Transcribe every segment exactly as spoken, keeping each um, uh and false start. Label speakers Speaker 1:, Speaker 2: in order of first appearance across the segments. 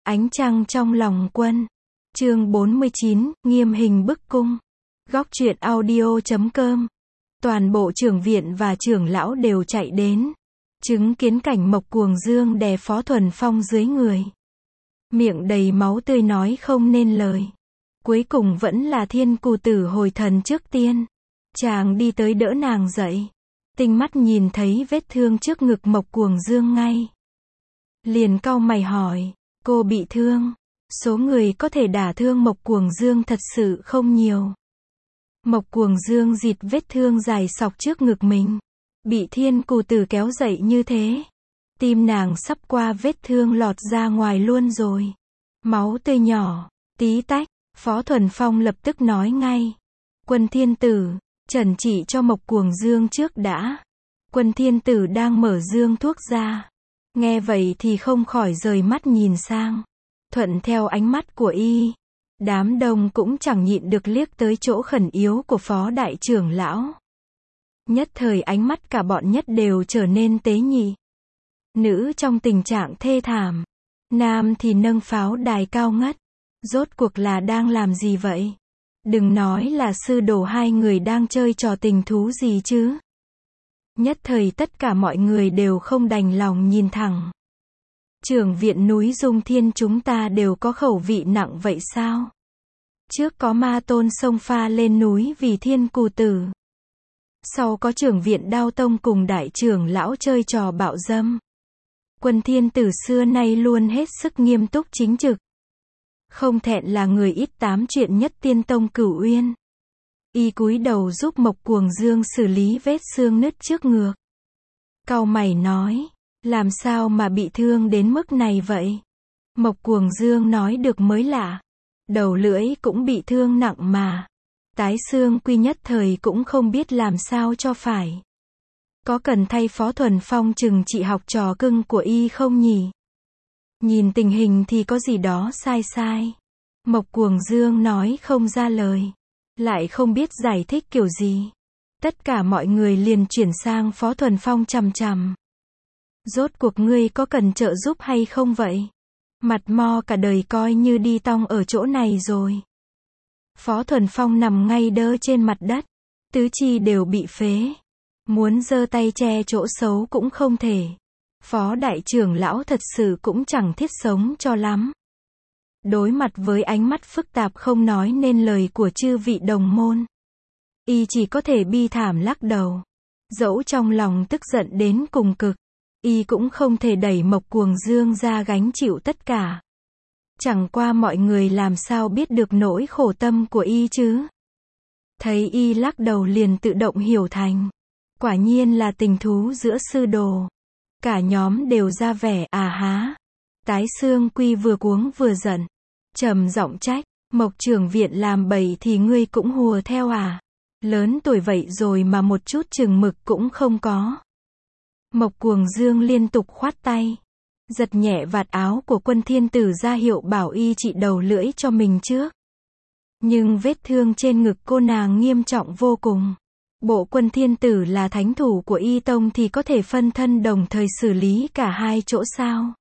Speaker 1: Ánh trăng trong lòng quân. Chương bốn mươi chín, nghiêm hình bức cung. Góc truyện audio chấm com. Toàn bộ trưởng viện và trưởng lão đều chạy đến, chứng kiến cảnh Mộc Cuồng Dương đè Phó Thuần Phong dưới người. Miệng đầy máu tươi nói không nên lời. Cuối cùng vẫn là Thiên Cù Tử hồi thần trước tiên. Chàng đi tới đỡ nàng dậy. Tinh mắt nhìn thấy vết thương trước ngực Mộc Cuồng Dương ngay. Liền cau mày hỏi, cô bị thương? Số người có thể đả thương Mộc Cuồng Dương thật sự không nhiều. Mộc Cuồng Dương dịt vết thương dài sọc trước ngực mình. Bị Thiên Cù Tử kéo dậy như thế. Tim nàng sắp qua vết thương lọt ra ngoài luôn rồi. Máu tươi nhỏ, tí tách. Phó Thuần Phong lập tức nói ngay. Quân Thiên Tử, trần trị cho Mộc Cuồng Dương trước đã. Quân Thiên Tử đang mở dương thuốc ra. Nghe vậy thì không khỏi rời mắt nhìn sang. Thuận theo ánh mắt của y. Đám đông cũng chẳng nhịn được liếc tới chỗ khẩn yếu của Phó Đại trưởng lão. Nhất thời ánh mắt cả bọn nhất đều trở nên tế nhị. Nữ trong tình trạng thê thảm. Nam thì nâng pháo đài cao ngất. Rốt cuộc là đang làm gì vậy? Đừng nói là sư đồ hai người đang chơi trò tình thú gì chứ. Nhất thời tất cả mọi người đều không đành lòng nhìn thẳng. Trưởng viện núi Dung Thiên chúng ta đều có khẩu vị nặng vậy sao? Trước có ma tôn xông pha lên núi vì Thiên Cù Tử. Sau có trưởng viện Đao Tông cùng đại trưởng lão chơi trò bạo dâm. Quân Thiên Tử xưa nay luôn hết sức nghiêm túc chính trực. Không thẹn là người ít tám chuyện nhất Tiên Tông Cửu Uyên. Y cúi đầu giúp Mộc Cuồng Dương xử lý vết xương nứt trước ngực. Cau mày nói, làm sao mà bị thương đến mức này vậy? Mộc Cuồng Dương nói được mới lạ. Đầu lưỡi cũng bị thương nặng mà. Tái xương quy nhất thời cũng không biết làm sao cho phải. Có cần thay Phó Thuần Phong trừng trị học trò cưng của y không nhỉ? Nhìn tình hình thì có gì đó sai sai. Mộc Cuồng Dương nói không ra lời. Lại không biết giải thích kiểu gì. Tất cả mọi người liền chuyển sang Phó Thuần Phong chằm chằm. Rốt cuộc ngươi có cần trợ giúp hay không vậy? Mặt mo cả đời coi như đi tong ở chỗ này rồi. Phó Thuần Phong nằm ngay đơ trên mặt đất. Tứ chi đều bị phế. Muốn giơ tay che chỗ xấu cũng không thể. Phó đại trưởng lão thật sự cũng chẳng thiết sống cho lắm. Đối mặt với ánh mắt phức tạp không nói nên lời của chư vị đồng môn. Y chỉ có thể bi thảm lắc đầu. Dẫu trong lòng tức giận đến cùng cực. Y cũng không thể đẩy Mộc Cuồng Dương ra gánh chịu tất cả. Chẳng qua mọi người làm sao biết được nỗi khổ tâm của Y chứ. Thấy Y lắc đầu liền tự động hiểu thành. Quả nhiên là tình thú giữa sư đồ. Cả nhóm đều ra vẻ à há. Tái xương quy vừa cuống vừa giận. Trầm giọng trách, Mộc trưởng viện làm bậy thì ngươi cũng hùa theo à? Lớn tuổi vậy rồi mà một chút chừng mực cũng không có. Mộc Cuồng Dương liên tục khoát tay. Giật nhẹ vạt áo của Quân Thiên Tử ra hiệu bảo y trị đầu lưỡi cho mình trước. Nhưng vết thương trên ngực cô nàng nghiêm trọng vô cùng. Bộ Quân Thiên Tử là thánh thủ của Y Tông thì có thể phân thân đồng thời xử lý cả hai chỗ sao?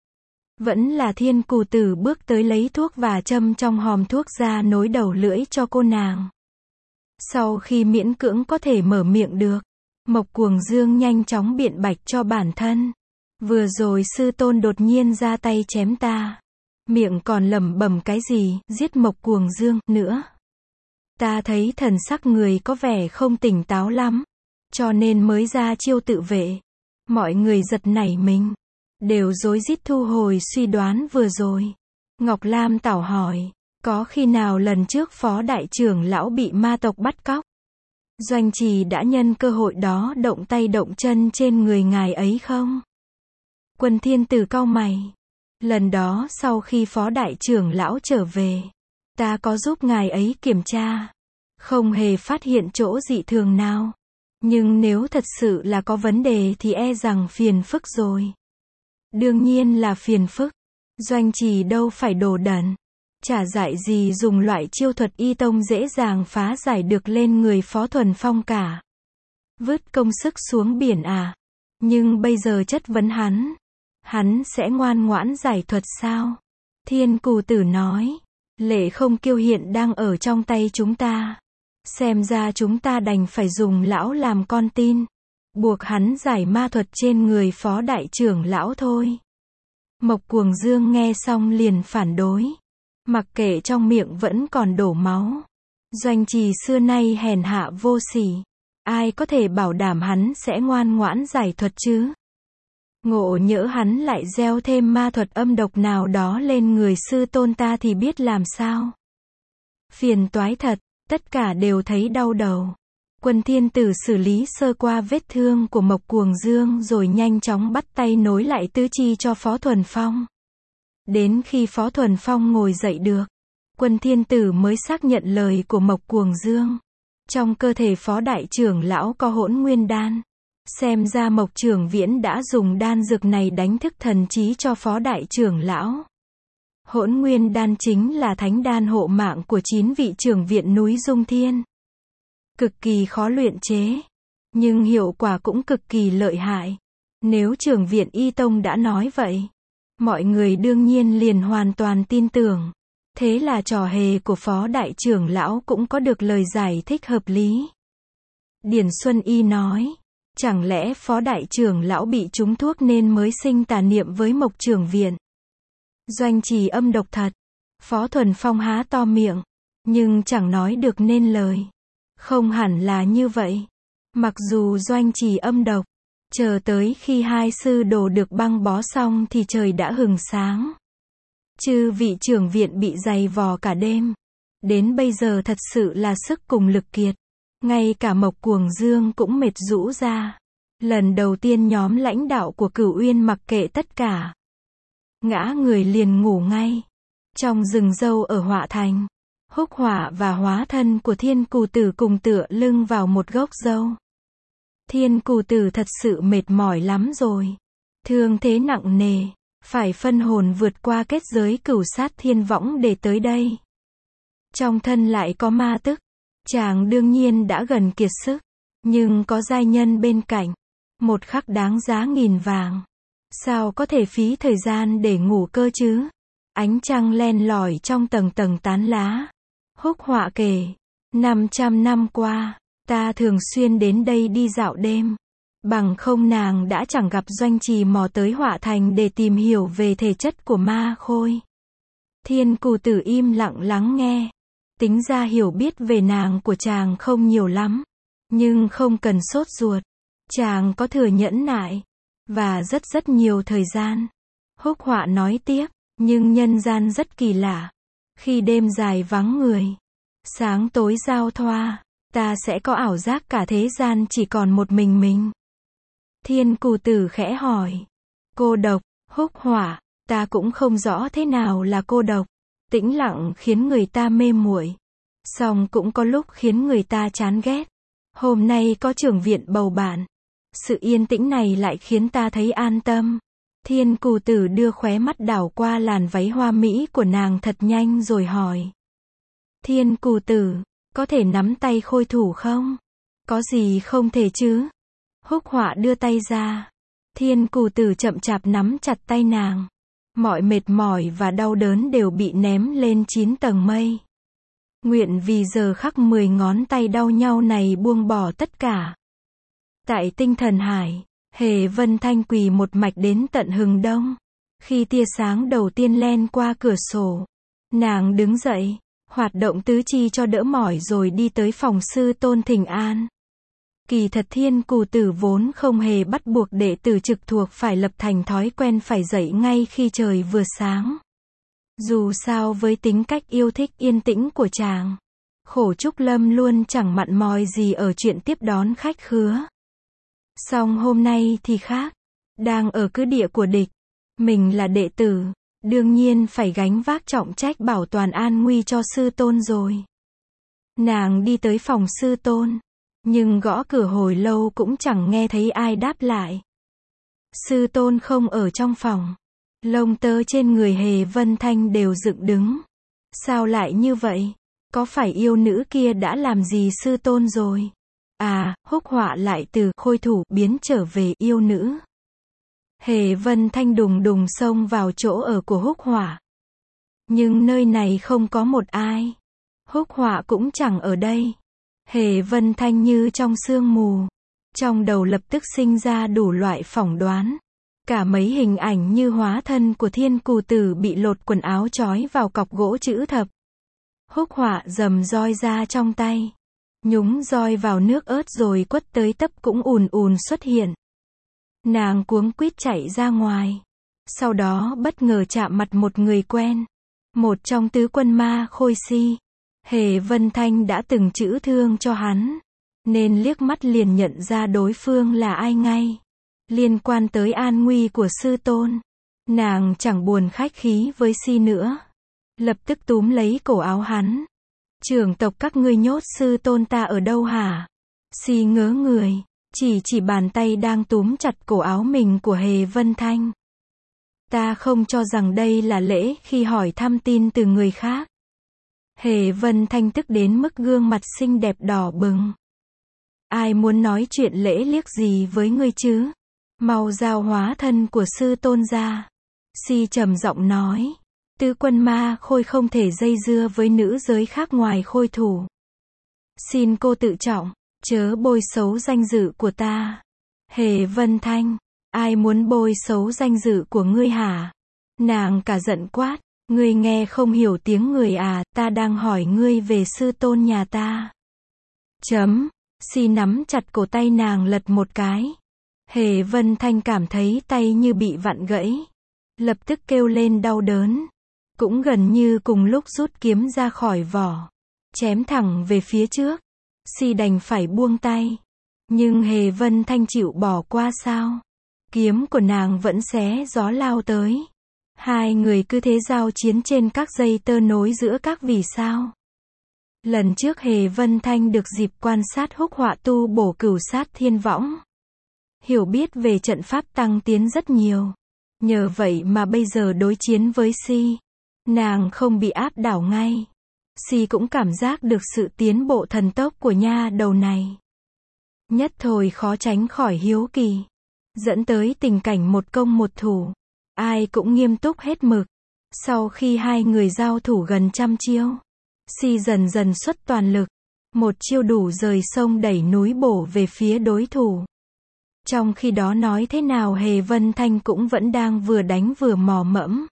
Speaker 1: Vẫn là Thiên Cù Tử bước tới lấy thuốc và châm trong hòm thuốc ra nối đầu lưỡi cho cô nàng. Sau khi miễn cưỡng có thể mở miệng được, Mộc Cuồng Dương nhanh chóng biện bạch cho bản thân. Vừa rồi sư tôn đột nhiên ra tay chém ta. Miệng còn lẩm bẩm cái gì, giết Mộc Cuồng Dương nữa. Ta thấy thần sắc người có vẻ không tỉnh táo lắm. Cho nên mới ra chiêu tự vệ. Mọi người giật nảy mình. Đều rối rít thu hồi suy đoán vừa rồi. Ngọc Lam tảo hỏi. Có khi nào lần trước Phó Đại trưởng lão bị ma tộc bắt cóc? Doanh Trì đã nhân cơ hội đó động tay động chân trên người ngài ấy không? Quân Thiên Tử cau mày. Lần đó sau khi Phó Đại trưởng lão trở về. Ta có giúp ngài ấy kiểm tra. Không hề phát hiện chỗ dị thường nào. Nhưng nếu thật sự là có vấn đề thì e rằng phiền phức rồi. Đương nhiên là phiền phức. Doanh Trì đâu phải đồ đần. Chả dại gì dùng loại chiêu thuật Y Tông dễ dàng phá giải được lên người Phó Thuần Phong cả. Vứt công sức xuống biển à? Nhưng bây giờ chất vấn hắn. Hắn sẽ ngoan ngoãn giải thuật sao? Thiên Cù Tử nói, Lệ Không Kiêu hiện đang ở trong tay chúng ta. Xem ra chúng ta đành phải dùng lão làm con tin, buộc hắn giải ma thuật trên người phó đại trưởng lão thôi. Mộc Cuồng Dương nghe xong liền phản đối. Mặc kệ trong miệng vẫn còn đổ máu. Doanh Trì xưa nay hèn hạ vô sỉ. Ai có thể bảo đảm hắn sẽ ngoan ngoãn giải thuật chứ? Ngộ nhỡ hắn lại gieo thêm ma thuật âm độc nào đó lên người sư tôn ta thì biết làm sao? Phiền toái thật, tất cả đều thấy đau đầu. Quân Thiên Tử xử lý sơ qua vết thương của Mộc Cuồng Dương rồi nhanh chóng bắt tay nối lại tứ chi cho Phó Thuần Phong. Đến khi Phó Thuần Phong ngồi dậy được, Quân Thiên Tử mới xác nhận lời của Mộc Cuồng Dương. Trong cơ thể Phó Đại trưởng lão có hỗn nguyên đan. Xem ra Mộc Trưởng Viễn đã dùng đan dược này đánh thức thần trí cho Phó Đại trưởng lão. Hỗn nguyên đan chính là thánh đan hộ mạng của chín vị trưởng viện núi Dung Thiên. Cực kỳ khó luyện chế, nhưng hiệu quả cũng cực kỳ lợi hại. Nếu trưởng viện Y Tông đã nói vậy, mọi người đương nhiên liền hoàn toàn tin tưởng. Thế là trò hề của Phó Đại trưởng lão cũng có được lời giải thích hợp lý. Điển Xuân Y nói, chẳng lẽ Phó Đại trưởng lão bị trúng thuốc nên mới sinh tà niệm với Mộc trưởng viện? Doanh Trì âm độc thật. Phó Thuần Phong há to miệng, nhưng chẳng nói được nên lời. Không hẳn là như vậy. Mặc dù Doanh Trì âm độc, chờ tới khi hai sư đồ được băng bó xong thì trời đã hừng sáng. Chư vị trưởng viện bị dày vò cả đêm. Đến bây giờ thật sự là sức cùng lực kiệt. Ngay cả Mộc Cuồng Dương cũng mệt rũ ra. Lần đầu tiên nhóm lãnh đạo của Cửu Uyên mặc kệ tất cả. Ngã người liền ngủ ngay. Trong rừng dâu ở Họa Thành, Húc Họa và hóa thân của Thiên Cù Tử cùng tựa lưng vào một gốc dâu. Thiên Cù Tử thật sự mệt mỏi lắm rồi. Thương thế nặng nề, phải phân hồn vượt qua kết giới cửu sát thiên võng để tới đây. Trong thân lại có ma tức. Chàng đương nhiên đã gần kiệt sức, nhưng có giai nhân bên cạnh. Một khắc đáng giá nghìn vàng. Sao có thể phí thời gian để ngủ cơ chứ? Ánh trăng len lỏi trong tầng tầng tán lá. Húc Họa kể, năm trăm năm qua, ta thường xuyên đến đây đi dạo đêm. Bằng không nàng đã chẳng gặp Doanh Trì mò tới Họa Thành để tìm hiểu về thể chất của ma khôi. Thiên Cù Tử im lặng lắng nghe. Tính ra hiểu biết về nàng của chàng không nhiều lắm. Nhưng không cần sốt ruột. Chàng có thừa nhẫn nại. Và rất rất nhiều thời gian. Húc Họa nói tiếp. Nhưng nhân gian rất kỳ lạ. Khi đêm dài vắng người, sáng tối giao thoa, ta sẽ có ảo giác cả thế gian chỉ còn một mình mình. Thiên Cù Tử khẽ hỏi. Cô độc, Húc Họa, ta cũng không rõ thế nào là cô độc. Tĩnh lặng khiến người ta mê muội, song cũng có lúc khiến người ta chán ghét. Hôm nay có trưởng viện bầu bạn, sự yên tĩnh này lại khiến ta thấy an tâm. Thiên Cù Tử đưa khóe mắt đảo qua làn váy hoa mỹ của nàng thật nhanh rồi hỏi. Thiên Cù Tử, có thể nắm tay khôi thủ không? Có gì không thể chứ? Húc Họa đưa tay ra. Thiên Cù Tử chậm chạp nắm chặt tay nàng. Mọi mệt mỏi và đau đớn đều bị ném lên chín tầng mây. Nguyện vì giờ khắc mười ngón tay đau nhau này buông bỏ tất cả. Tại Tinh Thần Hải, Hề Vân Thanh quỳ một mạch đến tận hừng đông. Khi tia sáng đầu tiên len qua cửa sổ, nàng đứng dậy, hoạt động tứ chi cho đỡ mỏi rồi đi tới phòng sư tôn thỉnh an. Kỳ thật Thiên Cù Tử vốn không hề bắt buộc đệ tử trực thuộc phải lập thành thói quen phải dậy ngay khi trời vừa sáng. Dù sao với tính cách yêu thích yên tĩnh của chàng, Khổ Trúc Lâm luôn chẳng mặn mòi gì ở chuyện tiếp đón khách khứa. Song hôm nay thì khác, đang ở cứ địa của địch, mình là đệ tử, đương nhiên phải gánh vác trọng trách bảo toàn an nguy cho sư tôn rồi. Nàng đi tới phòng sư tôn, nhưng gõ cửa hồi lâu cũng chẳng nghe thấy ai đáp lại. Sư tôn không ở trong phòng. Lông tơ trên người Hề Vân Thanh đều dựng đứng. Sao lại như vậy? Có phải yêu nữ kia đã làm gì sư tôn rồi? À, Húc Họa lại từ khôi thủ biến trở về yêu nữ. Hề Vân Thanh đùng đùng xông vào chỗ ở của Húc Họa. Nhưng nơi này không có một ai. Húc Họa cũng chẳng ở đây. Hề Vân Thanh như trong sương mù. Trong đầu lập tức sinh ra đủ loại phỏng đoán. Cả mấy hình ảnh như hóa thân của Thiên Cù Tử bị lột quần áo trói vào cọc gỗ chữ thập. Húc Họa giầm roi ra trong tay. Nhúng roi vào nước ớt rồi quất tới tấp cũng ùn ùn xuất hiện. Nàng cuống quýt chạy ra ngoài. Sau đó bất ngờ chạm mặt một người quen. Một trong tứ quân ma Khôi Si. Hề Vân Thanh đã từng chữa thương cho hắn. Nên liếc mắt liền nhận ra đối phương là ai ngay. Liên quan tới an nguy của sư tôn. Nàng chẳng buồn khách khí với Si nữa. Lập tức túm lấy cổ áo hắn. Trưởng tộc các ngươi nhốt sư tôn ta ở đâu hả? Si ngớ người. Chỉ chỉ bàn tay đang túm chặt cổ áo mình của Hề Vân Thanh. Ta không cho rằng đây là lễ khi hỏi thăm tin từ người khác. Hề Vân Thanh tức đến mức gương mặt xinh đẹp đỏ bừng. Ai muốn nói chuyện lễ liếc gì với ngươi chứ? Mau giao hóa thân của sư tôn ra. Si trầm giọng nói. Tứ quân ma Khôi không thể dây dưa với nữ giới khác ngoài Khôi thủ. Xin cô tự trọng, chớ bôi xấu danh dự của ta. Hề Vân Thanh, ai muốn bôi xấu danh dự của ngươi hả? Nàng cả giận quát, ngươi nghe không hiểu tiếng người à, ta đang hỏi ngươi về sư tôn nhà ta. Chấm, Si nắm chặt cổ tay nàng lật một cái. Hề Vân Thanh cảm thấy tay như bị vặn gãy. Lập tức kêu lên đau đớn. Cũng gần như cùng lúc rút kiếm ra khỏi vỏ. Chém thẳng về phía trước. Si đành phải buông tay. Nhưng Hề Vân Thanh chịu bỏ qua sao? Kiếm của nàng vẫn xé gió lao tới. Hai người cứ thế giao chiến trên các dây tơ nối giữa các vì sao. Lần trước Hề Vân Thanh được dịp quan sát Húc Họa tu bổ Cửu Sát Thiên Võng. Hiểu biết về trận pháp tăng tiến rất nhiều. Nhờ vậy mà bây giờ đối chiến với Si, nàng không bị áp đảo ngay. Si cũng cảm giác được sự tiến bộ thần tốc của nha đầu này. Nhất thời khó tránh khỏi hiếu kỳ. Dẫn tới tình cảnh một công một thủ. Ai cũng nghiêm túc hết mực. Sau khi hai người giao thủ gần trăm chiêu, Si dần dần xuất toàn lực. Một chiêu đủ rời sông đẩy núi bổ về phía đối thủ. Trong khi đó nói thế nào Hề Vân Thanh cũng vẫn đang vừa đánh vừa mò mẫm.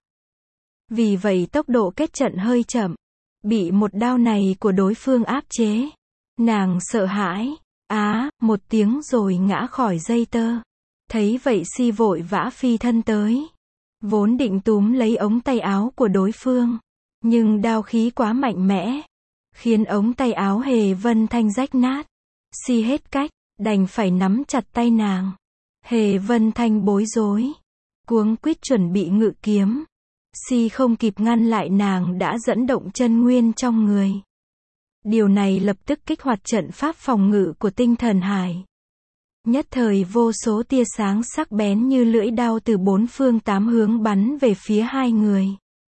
Speaker 1: Vì vậy tốc độ kết trận hơi chậm. Bị một đao này của đối phương áp chế. Nàng sợ hãi. Á, một tiếng rồi ngã khỏi dây tơ. Thấy vậy Si vội vã phi thân tới. Vốn định túm lấy ống tay áo của đối phương. Nhưng đao khí quá mạnh mẽ. Khiến ống tay áo Hề Vân Thanh rách nát. Si hết cách, đành phải nắm chặt tay nàng. Hề Vân Thanh bối rối. Cuống quýt chuẩn bị ngự kiếm. Si không kịp ngăn lại nàng đã dẫn động chân nguyên trong người. Điều này lập tức kích hoạt trận pháp phòng ngự của tinh thần hải. Nhất thời vô số tia sáng sắc bén như lưỡi đao từ bốn phương tám hướng bắn về phía hai người.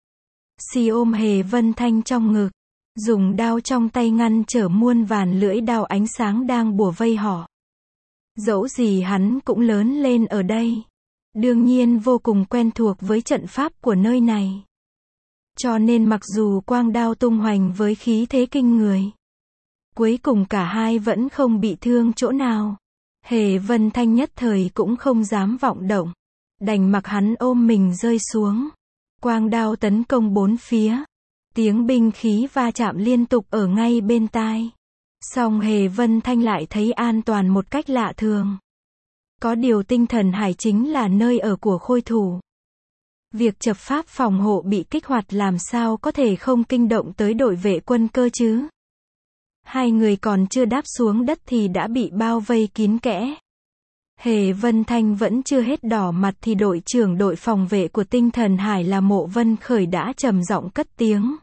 Speaker 1: Si ôm Hề Vân Thanh trong ngực. Dùng đao trong tay ngăn trở muôn vàn lưỡi đao ánh sáng đang bủa vây họ. Dẫu gì hắn cũng lớn lên ở đây. Đương nhiên vô cùng quen thuộc với trận pháp của nơi này. Cho nên mặc dù quang đao tung hoành với khí thế kinh người, cuối cùng cả hai vẫn không bị thương chỗ nào. Hề Vân Thanh nhất thời cũng không dám vọng động. Đành mặc hắn ôm mình rơi xuống. Quang đao tấn công bốn phía. Tiếng binh khí va chạm liên tục ở ngay bên tai. Song Hề Vân Thanh lại thấy an toàn một cách lạ thường. Có điều tinh thần hải chính là nơi ở của Khôi thủ. Việc chập pháp phòng hộ bị kích hoạt làm sao có thể không kinh động tới đội vệ quân cơ chứ. Hai người còn chưa đáp xuống đất thì đã bị bao vây kín kẽ. Hề Vân Thanh vẫn chưa hết đỏ mặt thì đội trưởng đội phòng vệ của tinh thần hải là Mộ Vân Khởi đã trầm giọng cất tiếng.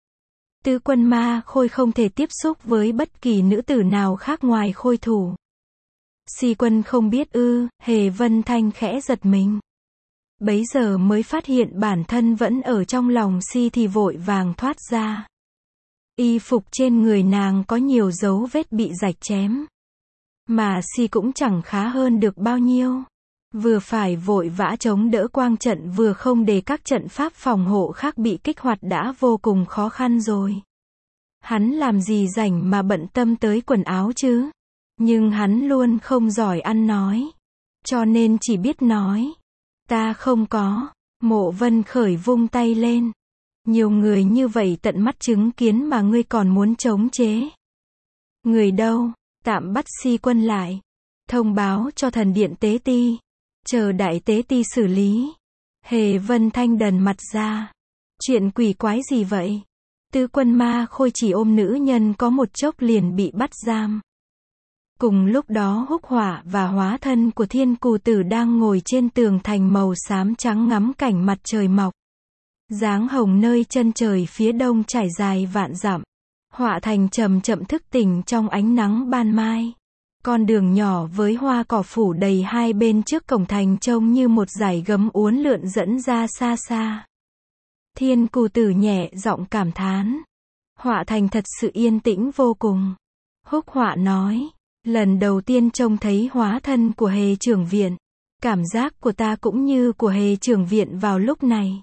Speaker 1: Tứ quân ma Khôi không thể tiếp xúc với bất kỳ nữ tử nào khác ngoài Khôi thủ. Si quân không biết ư? Hề Vân Thanh khẽ giật mình. Bấy giờ mới phát hiện bản thân vẫn ở trong lòng Si thì vội vàng thoát ra. Y phục trên người nàng có nhiều dấu vết bị rạch chém. Mà Si cũng chẳng khá hơn được bao nhiêu. vừa phải vội vã chống đỡ quang trận vừa không để các trận pháp phòng hộ khác bị kích hoạt đã vô cùng khó khăn rồi. Hắn làm gì rảnh mà bận tâm tới quần áo chứ? Nhưng hắn luôn không giỏi ăn nói. Cho nên chỉ biết nói. Ta không có. Mộ Vân Khởi vung tay lên. Nhiều người như vậy tận mắt chứng kiến mà ngươi còn muốn chống chế. Người đâu? Tạm bắt Si Quân lại. Thông báo cho thần điện tế ti. Chờ đại tế ti xử lý. Hề Vân Thanh đần mặt ra. Chuyện quỷ quái gì vậy? Tứ quân ma khôi chỉ ôm nữ nhân có một chốc liền bị bắt giam. Cùng lúc đó Húc Họa và hóa thân của Thiên Cù Tử đang ngồi trên tường thành màu xám trắng ngắm cảnh mặt trời mọc. Dáng hồng nơi chân trời phía đông trải dài vạn dặm. Họa thành chậm chậm thức tỉnh trong ánh nắng ban mai. Con đường nhỏ với hoa cỏ phủ đầy hai bên trước cổng thành trông như một dải gấm uốn lượn dẫn ra xa xa. Thiên Cù Tử nhẹ giọng cảm thán. Họa thành thật sự yên tĩnh vô cùng. Húc Họa nói. Lần đầu tiên trông thấy hóa thân của Hề trưởng viện. Cảm giác của ta cũng như của Hề trưởng viện vào lúc này.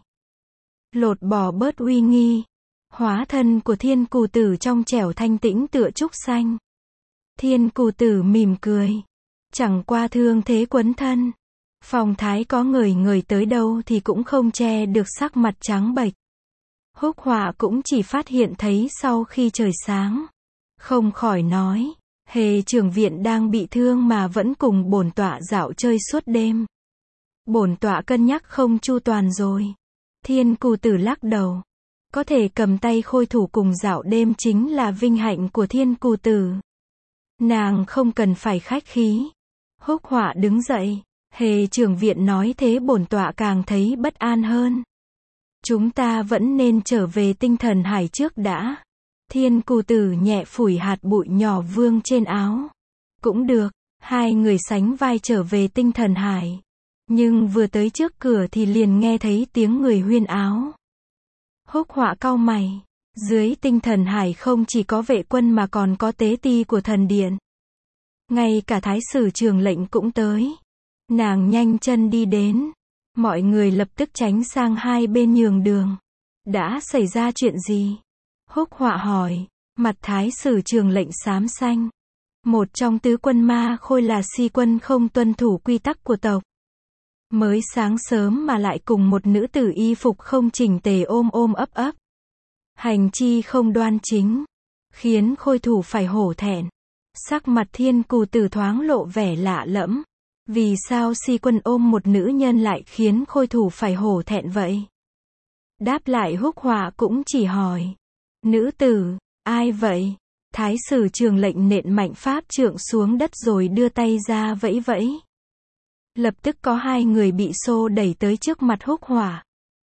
Speaker 1: Lột bỏ bớt uy nghi. Hóa thân của Thiên Cù Tử trong trẻo thanh tĩnh tựa trúc xanh. Thiên Cù Tử mỉm cười. Chẳng qua thương thế quấn thân. Phong thái có người người tới đâu thì cũng không che được sắc mặt trắng bệch. Húc Họa cũng chỉ phát hiện thấy sau khi trời sáng. Không khỏi nói. Hề trưởng viện đang bị thương mà vẫn cùng bổn tọa dạo chơi suốt đêm. Bổn tọa cân nhắc không chu toàn rồi. Thiên Cù Tử lắc đầu. Có thể cầm tay khôi thủ cùng dạo đêm chính là vinh hạnh của Thiên Cù Tử. Nàng không cần phải khách khí. Húc Họa đứng dậy. Hề trưởng viện nói thế bổn tọa càng thấy bất an hơn. Chúng ta vẫn nên trở về tinh thần hải trước đã. Thiên Cù Tử nhẹ phủi hạt bụi nhỏ vương trên áo. Cũng được, hai người sánh vai trở về tinh thần hải. Nhưng vừa tới trước cửa thì liền nghe thấy tiếng người huyên áo. Húc Họa cau mày. Dưới tinh thần hải không chỉ có vệ quân mà còn có tế ti của thần điện. Ngay cả thái sử trường lệnh cũng tới. Nàng nhanh chân đi đến. Mọi người lập tức tránh sang hai bên nhường đường. Đã xảy ra chuyện gì? Húc Họa hỏi. Mặt thái sử trường lệnh xám xanh. Một trong tứ quân ma khôi là Si Quân không tuân thủ quy tắc của tộc. Mới sáng sớm mà lại cùng một nữ tử y phục không chỉnh tề ôm ôm ấp ấp. Hành chi không đoan chính. Khiến khôi thủ phải hổ thẹn. Sắc mặt Thiên Cù Tử thoáng lộ vẻ lạ lẫm. Vì sao Si Quân ôm một nữ nhân lại khiến khôi thủ phải hổ thẹn vậy? Đáp lại Húc Họa cũng chỉ hỏi. Nữ tử, ai vậy? Thái sử trường lệnh nện mạnh pháp trượng xuống đất rồi đưa tay ra vẫy vẫy. Lập tức có hai người bị xô đẩy tới trước mặt Húc Họa.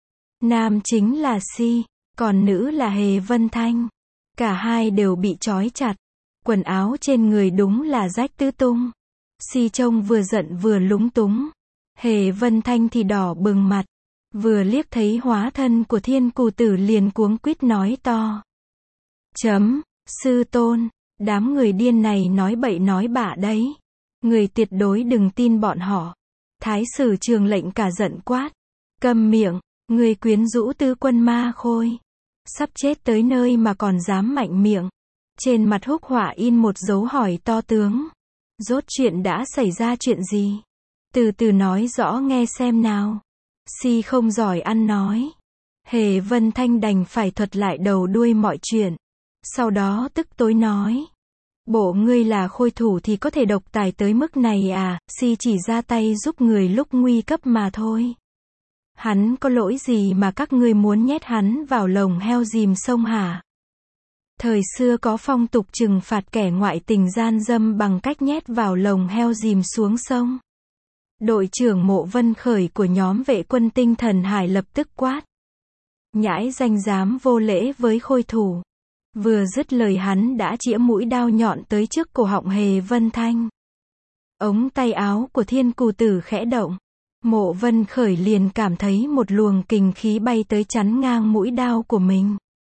Speaker 1: Nam chính là Si, còn nữ là Hề Vân Thanh. Cả hai đều bị trói chặt. Quần áo trên người đúng là rách tứ tung. Si trông vừa giận vừa lúng túng. Hề Vân Thanh thì đỏ bừng mặt. Vừa liếc thấy hóa thân của Thiên Cù Tử liền cuống quýt nói to. Chấm, sư tôn, đám người điên này nói bậy nói bạ đấy. Người tuyệt đối đừng tin bọn họ. Thái sử trường lệnh cả giận quát. Câm miệng, người quyến rũ tứ quân ma khôi. Sắp chết tới nơi mà còn dám mạnh miệng. Trên mặt Húc Họa in một dấu hỏi to tướng. Rốt chuyện đã xảy ra chuyện gì? Từ từ nói rõ nghe xem nào. Si không giỏi ăn nói. Hề Vân Thanh đành phải thuật lại đầu đuôi mọi chuyện. Sau đó tức tối nói. Bộ ngươi là khôi thủ thì có thể độc tài tới mức này à? Si chỉ ra tay giúp người lúc nguy cấp mà thôi. Hắn có lỗi gì mà các ngươi muốn nhét hắn vào lồng heo dìm sông hả? Thời xưa có phong tục trừng phạt kẻ ngoại tình gian dâm bằng cách nhét vào lồng heo dìm xuống sông. Đội trưởng Mộ Vân Khởi của nhóm vệ quân tinh thần hải lập tức quát. Nhãi danh dám vô lễ với khôi thủ. Vừa dứt lời hắn đã chĩa mũi đao nhọn tới trước cổ họng Hề Vân Thanh. Ống tay áo của Thiên Cù Tử khẽ động. Mộ Vân Khởi liền cảm thấy một luồng kình khí bay tới chắn ngang mũi đao của mình.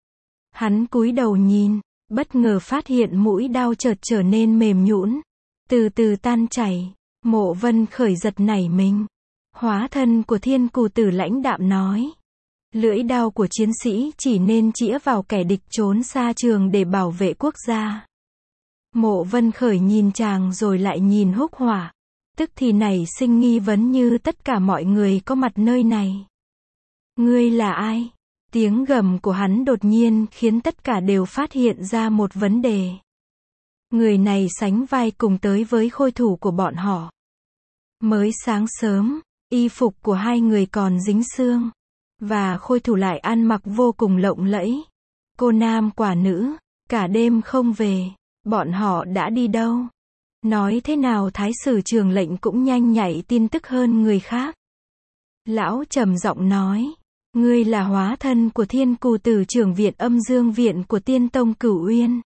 Speaker 1: Hắn cúi đầu nhìn, bất ngờ phát hiện mũi đao chợt trở nên mềm nhũn, từ từ tan chảy. Mộ Vân Khởi giật nảy mình. Hóa thân của Thiên Cù Tử lãnh đạm nói. Lưỡi đao của chiến sĩ chỉ nên chĩa vào kẻ địch trốn xa trường để bảo vệ quốc gia. Mộ Vân Khởi nhìn chàng rồi lại nhìn Húc Họa. Tức thì nảy sinh nghi vấn như tất cả mọi người có mặt nơi này. Ngươi là ai? Tiếng gầm của hắn đột nhiên khiến tất cả đều phát hiện ra một vấn đề. Người này sánh vai cùng tới với khôi thủ của bọn họ. Mới sáng sớm, y phục của hai người còn dính xương. Và khôi thủ lại ăn mặc vô cùng lộng lẫy. Cô nam quả nữ, cả đêm không về. Bọn họ đã đi đâu? Nói thế nào Thái sử Trường Lệnh cũng nhanh nhạy tin tức hơn người khác. Lão trầm giọng nói. Ngươi là hóa thân của Thiên Cù Tử trưởng viện Âm Dương Viện của Tiên Tông Cửu Uyên.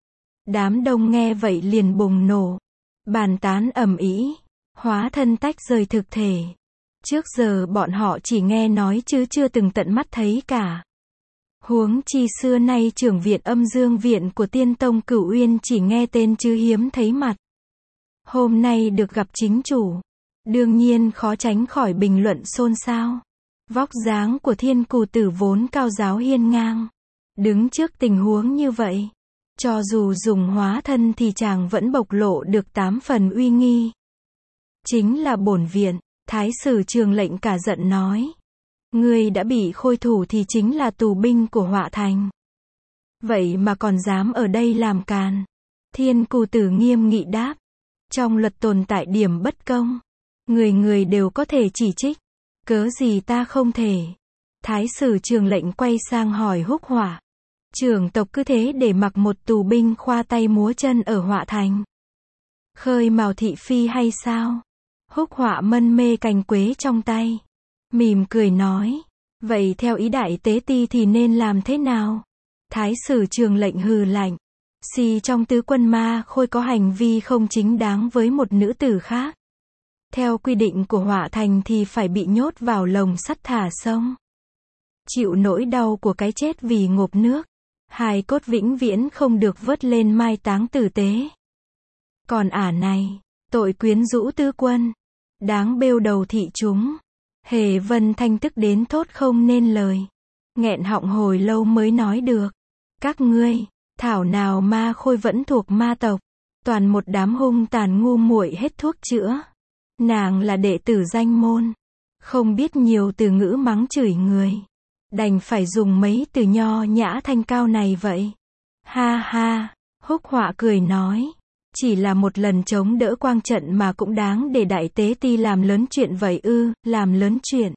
Speaker 1: Đám đông nghe vậy liền bùng nổ. Bàn tán ầm ĩ. Hóa thân tách rời thực thể. Trước giờ bọn họ chỉ nghe nói chứ chưa từng tận mắt thấy cả. Huống chi xưa nay trưởng viện Âm Dương Viện của Tiên Tông Cửu Uyên chỉ nghe tên chứ hiếm thấy mặt. Hôm nay được gặp chính chủ. Đương nhiên khó tránh khỏi bình luận xôn xao. Vóc dáng của Thiên Cù Tử vốn cao giáo hiên ngang. Đứng trước tình huống như vậy. Cho dù dùng hóa thân thì chàng vẫn bộc lộ được tám phần uy nghi. Chính là bổn viện. Thái sử Trường Lệnh cả giận nói. Ngươi đã bị khôi thủ thì chính là tù binh của Họa Thành. Vậy mà còn dám ở đây làm càn. Thiên Cù Tử nghiêm nghị đáp. Trong luật tồn tại điểm bất công. Người người đều có thể chỉ trích. Cớ gì ta không thể? Thái sử Trường Lệnh quay sang hỏi Húc Họa. Trưởng tộc cứ thế để mặc một tù binh khoa tay múa chân ở Họa Thành. Khơi mào thị phi hay sao? Húc Họa mân mê cành quế trong tay. Mỉm cười nói. Vậy theo ý đại tế ti thì nên làm thế nào? Thái sử Trường Lệnh hừ lạnh. Si trong tứ quân ma khôi có hành vi không chính đáng với một nữ tử khác. Theo quy định của Họa Thành thì phải bị nhốt vào lồng sắt thả sông. Chịu nỗi đau của cái chết vì ngộp nước. Hài cốt vĩnh viễn không được vớt lên mai táng tử tế. Còn ả này, tội quyến rũ tứ quân. Đáng bêu đầu thị chúng. Hề Vân Thanh tức đến thốt không nên lời. Nghẹn họng hồi lâu mới nói được. Các ngươi, thảo nào ma khôi vẫn thuộc ma tộc. Toàn một đám hung tàn ngu muội hết thuốc chữa. Nàng là đệ tử danh môn. Không biết nhiều từ ngữ mắng chửi người. Đành phải dùng mấy từ nho nhã thanh cao này vậy. Ha ha, Húc Họa cười nói. Chỉ là một lần chống đỡ quang trận mà cũng đáng để đại tế ti làm lớn chuyện vậy ư, làm lớn chuyện.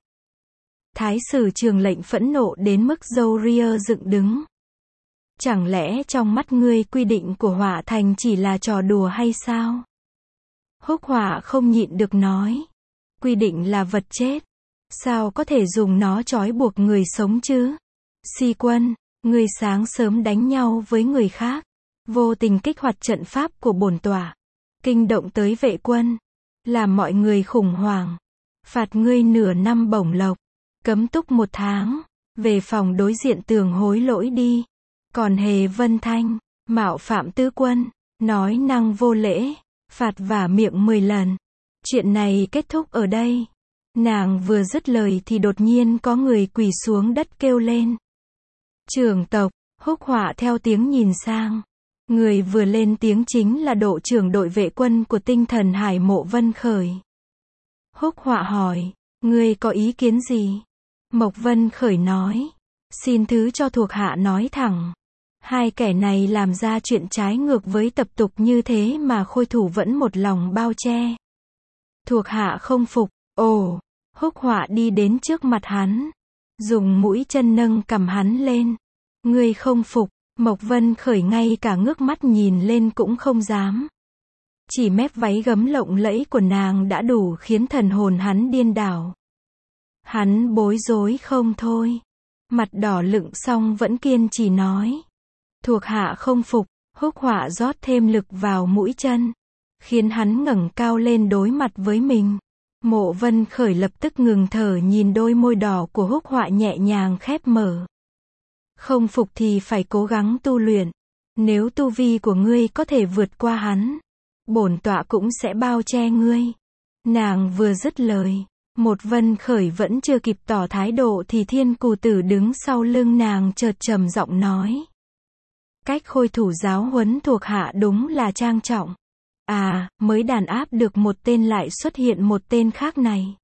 Speaker 1: Thái sử Trường Lệnh phẫn nộ đến mức râu ria dựng đứng. Chẳng lẽ trong mắt ngươi quy định của Họa Thành chỉ là trò đùa hay sao? Húc Họa không nhịn được nói. Quy định là vật chết. Sao có thể dùng nó trói buộc người sống chứ? Si Quân, ngươi sáng sớm đánh nhau với người khác. Vô tình kích hoạt trận pháp của bổn tọa. Kinh động tới vệ quân. Làm mọi người khủng hoảng. Phạt ngươi nửa năm bổng lộc. Cấm túc một tháng. Về phòng đối diện tường hối lỗi đi. Còn Hề Vân Thanh, mạo phạm tứ quân, nói năng vô lễ, phạt vả miệng mười lần. Chuyện này kết thúc ở đây. Nàng vừa dứt lời thì đột nhiên có người quỳ xuống đất kêu lên. Trưởng tộc, Húc Họa theo tiếng nhìn sang. Người vừa lên tiếng chính là đội trưởng đội vệ quân của Tinh Thần Hải Mộ Vân Khởi. Húc Họa hỏi, ngươi có ý kiến gì? Mộc Vân Khởi nói, xin thứ cho thuộc hạ nói thẳng. Hai kẻ này làm ra chuyện trái ngược với tập tục như thế mà khôi thủ vẫn một lòng bao che. Thuộc hạ không phục. Ồ, Húc Họa đi đến trước mặt hắn. Dùng mũi chân nâng cầm hắn lên. Ngươi không phục. Mộc Vân Khởi ngay cả ngước mắt nhìn lên cũng không dám. Chỉ mép váy gấm lộng lẫy của nàng đã đủ khiến thần hồn hắn điên đảo. Hắn bối rối không thôi. Mặt đỏ lựng xong vẫn kiên trì nói. Thuộc hạ không phục. Húc Họa rót thêm lực vào mũi chân. Khiến hắn ngẩng cao lên đối mặt với mình. Mộ Vân Khởi lập tức ngừng thở nhìn đôi môi đỏ của Húc Họa nhẹ nhàng khép mở. Không phục thì phải cố gắng tu luyện. Nếu tu vi của ngươi có thể vượt qua hắn, bổn tọa cũng sẽ bao che ngươi. Nàng vừa dứt lời, một Vân Khởi vẫn chưa kịp tỏ thái độ thì Thiên Cù Tử đứng sau lưng nàng chợt trầm giọng nói. Cách Khôi Thủ giáo huấn thuộc hạ đúng là trang trọng. À, mới đàn áp được một tên lại xuất hiện một tên khác này.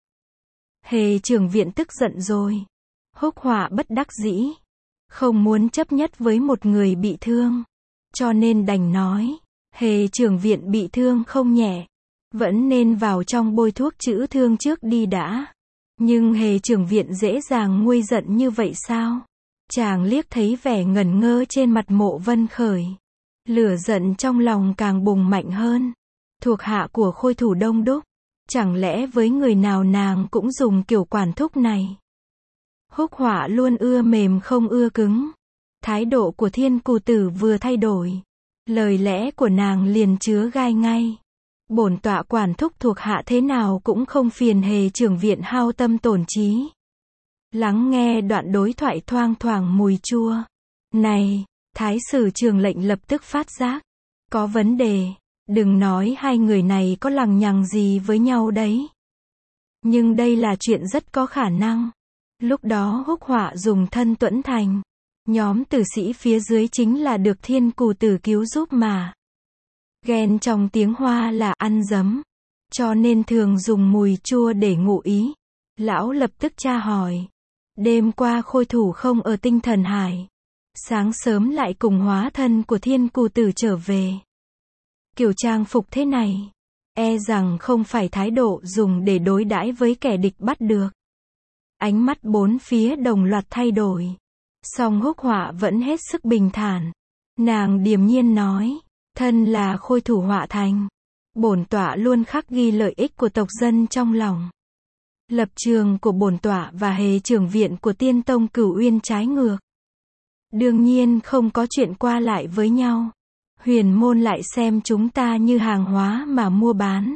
Speaker 1: Hề trưởng viện tức giận rồi. Húc Họa bất đắc dĩ. Không muốn chấp nhất với một người bị thương. Cho nên đành nói, Hề trưởng viện bị thương không nhẹ. Vẫn nên vào trong bôi thuốc chữa thương trước đi đã. Nhưng Hề trưởng viện dễ dàng nguôi giận như vậy sao? Chàng liếc thấy vẻ ngẩn ngơ trên mặt Mộ Vân Khởi. Lửa giận trong lòng càng bùng mạnh hơn. Thuộc hạ của Khôi Thủ đông đúc. Chẳng lẽ với người nào nàng cũng dùng kiểu quản thúc này? Húc Họa luôn ưa mềm không ưa cứng. Thái độ của Thiên Cù Tử vừa thay đổi. Lời lẽ của nàng liền chứa gai ngay. Bổn tọa quản thúc thuộc hạ thế nào cũng không phiền Hề trưởng viện hao tâm tổn trí. Lắng nghe đoạn đối thoại thoang thoảng mùi chua. Này, Thái sử trường lệnh lập tức phát giác. Có vấn đề. Đừng nói hai người này có lằng nhằng gì với nhau đấy. Nhưng đây là chuyện rất có khả năng. Lúc đó Húc Họa dùng thân tuẫn thành. Nhóm tử sĩ phía dưới chính là được Thiên Cù Tử cứu giúp mà. Ghen trong tiếng Hoa là ăn dấm. Cho nên thường dùng mùi chua để ngụ ý. Lão lập tức tra hỏi. Đêm qua Khôi Thủ không ở Tinh Thần Hải. Sáng sớm lại cùng hóa thân của Thiên Cù Tử trở về. Kiểu trang phục thế này, e rằng không phải thái độ dùng để đối đãi với kẻ địch bắt được. Ánh mắt bốn phía đồng loạt thay đổi. Song Húc Họa vẫn hết sức bình thản. Nàng điềm nhiên nói, thân là Khôi Thủ Họa Thành. Bổn tọa luôn khắc ghi lợi ích của tộc dân trong lòng. Lập trường của bổn tọa và Hề trưởng viện của Tiên Tông Cửu Uyên trái ngược. Đương nhiên không có chuyện qua lại với nhau. Huyền môn lại xem chúng ta như hàng hóa mà mua bán.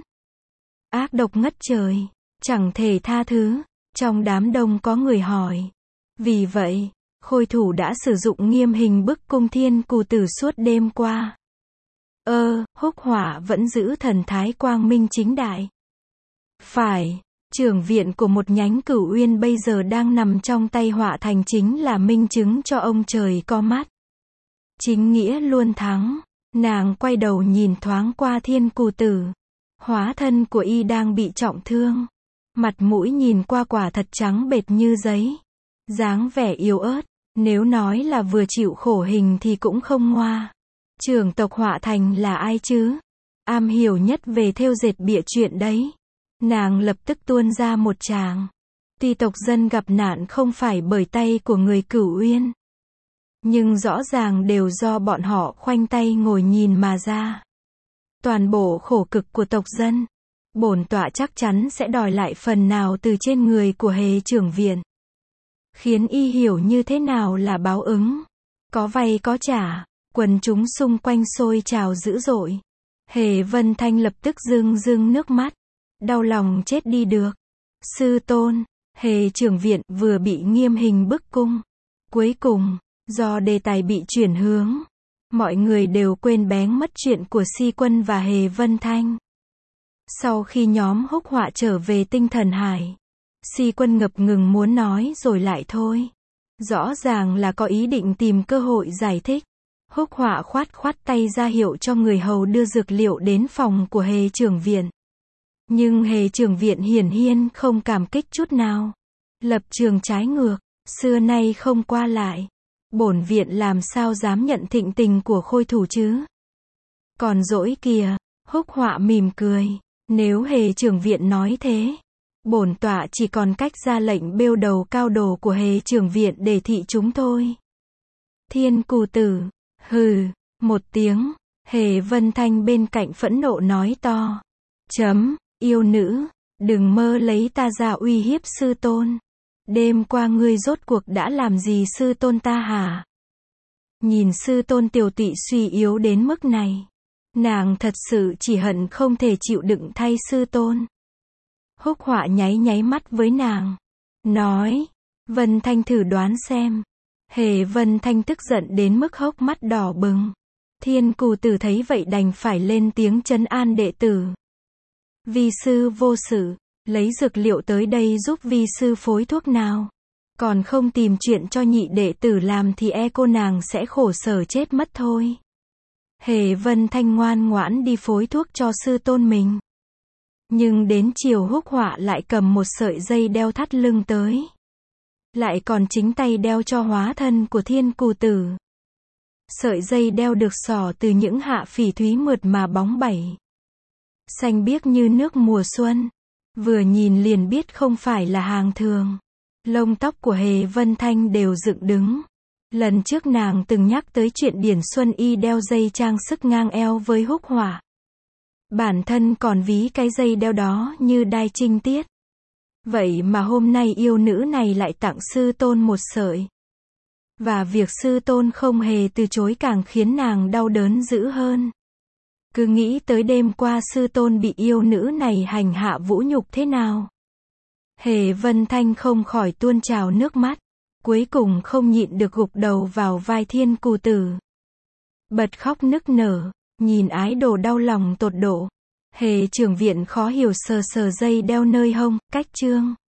Speaker 1: Ác độc ngất trời, chẳng thể tha thứ. Trong đám đông có người hỏi. Vì vậy, Khôi Thủ đã sử dụng nghiêm hình bức cung Thiên Cù Tử suốt đêm qua. Ơ, Húc Họa vẫn giữ thần thái quang minh chính đại. Phải, trưởng viện của một nhánh Cửu Uyên bây giờ đang nằm trong tay Họa Thành chính là minh chứng cho ông trời có mắt. Chính nghĩa luôn thắng. Nàng quay đầu nhìn thoáng qua Thiên Cù Tử. Hóa thân của y đang bị trọng thương. Mặt mũi nhìn qua quả thật trắng bệt như giấy. Dáng vẻ yếu ớt. Nếu nói là vừa chịu khổ hình thì cũng không ngoa. Trưởng tộc Họa Thành là ai chứ? Am hiểu nhất về thêu dệt bịa chuyện đấy. Nàng lập tức tuôn ra một tràng. Tuy tộc dân gặp nạn không phải bởi tay của người Cửu Uyên. Nhưng rõ ràng đều do bọn họ khoanh tay ngồi nhìn mà ra. Toàn bộ khổ cực của tộc dân, bổn tọa chắc chắn sẽ đòi lại phần nào từ trên người của Hề trưởng viện. Khiến y hiểu như thế nào là báo ứng. Có vay có trả, quần chúng xung quanh sôi trào dữ dội. Hề Vân Thanh lập tức rưng rưng nước mắt. Đau lòng chết đi được. Sư tôn, Hề trưởng viện vừa bị nghiêm hình bức cung. Cuối cùng, do đề tài bị chuyển hướng, mọi người đều quên bén mất chuyện của Si Quân và Hề Vân Thanh. Sau khi nhóm Húc Họa trở về Tinh Thần Hải, Si Quân ngập ngừng muốn nói rồi lại thôi. Rõ ràng là có ý định tìm cơ hội giải thích. Húc Họa khoát khoát tay ra hiệu cho người hầu đưa dược liệu đến phòng của Hề trưởng viện. Nhưng Hề trưởng viện hiển nhiên không cảm kích chút nào. Lập trường trái ngược, xưa nay không qua lại. Bổn viện làm sao dám nhận thịnh tình của Khôi Thủ chứ? Còn dỗi kìa, Húc Họa mỉm cười. Nếu Hề trưởng viện nói thế, bổn tọa chỉ còn cách ra lệnh bêu đầu cao đồ của Hề trưởng viện để thị chúng thôi. Thiên Cù Tử, hừ, một tiếng, Hề Vân Thanh bên cạnh phẫn nộ nói to. Chấm, yêu nữ, đừng mơ lấy ta ra uy hiếp sư tôn. Đêm qua ngươi rốt cuộc đã làm gì sư tôn ta hả? Nhìn sư tôn tiểu tỵ suy yếu đến mức này. Nàng thật sự chỉ hận không thể chịu đựng thay sư tôn. Húc Họa nháy nháy mắt với nàng. Nói, Vân Thanh thử đoán xem. Hề Vân Thanh tức giận đến mức hốc mắt đỏ bừng. Thiên Cù Tử thấy vậy đành phải lên tiếng trấn an đệ tử. Vi sư vô sự, lấy dược liệu tới đây giúp vi sư phối thuốc nào. Còn không tìm chuyện cho nhị đệ tử làm thì e cô nàng sẽ khổ sở chết mất thôi. Hề Vân Thanh ngoan ngoãn đi phối thuốc cho sư tôn mình. Nhưng đến chiều Húc Họa lại cầm một sợi dây đeo thắt lưng tới. Lại còn chính tay đeo cho hóa thân của Thiên Cù Tử. Sợi dây đeo được xỏ từ những hạ phỉ thúy mượt mà bóng bẩy. Xanh biếc như nước mùa xuân. Vừa nhìn liền biết không phải là hàng thường. Lông tóc của Hề Vân Thanh đều dựng đứng. Lần trước nàng từng nhắc tới chuyện Điển Xuân Y đeo dây trang sức ngang eo với Húc Họa. Bản thân còn ví cái dây đeo đó như đai trinh tiết. Vậy mà hôm nay yêu nữ này lại tặng sư tôn một sợi. Và việc sư tôn không hề từ chối càng khiến nàng đau đớn dữ hơn. Cứ nghĩ tới đêm qua sư tôn bị yêu nữ này hành hạ vũ nhục thế nào. Hề Vân Thanh không khỏi tuôn trào nước mắt. Cuối cùng không nhịn được gục đầu vào vai Thiên Cù Tử. Bật khóc nức nở, nhìn ái đồ đau lòng tột độ. Hề trưởng viện khó hiểu sờ sờ dây đeo nơi hông, cách chương.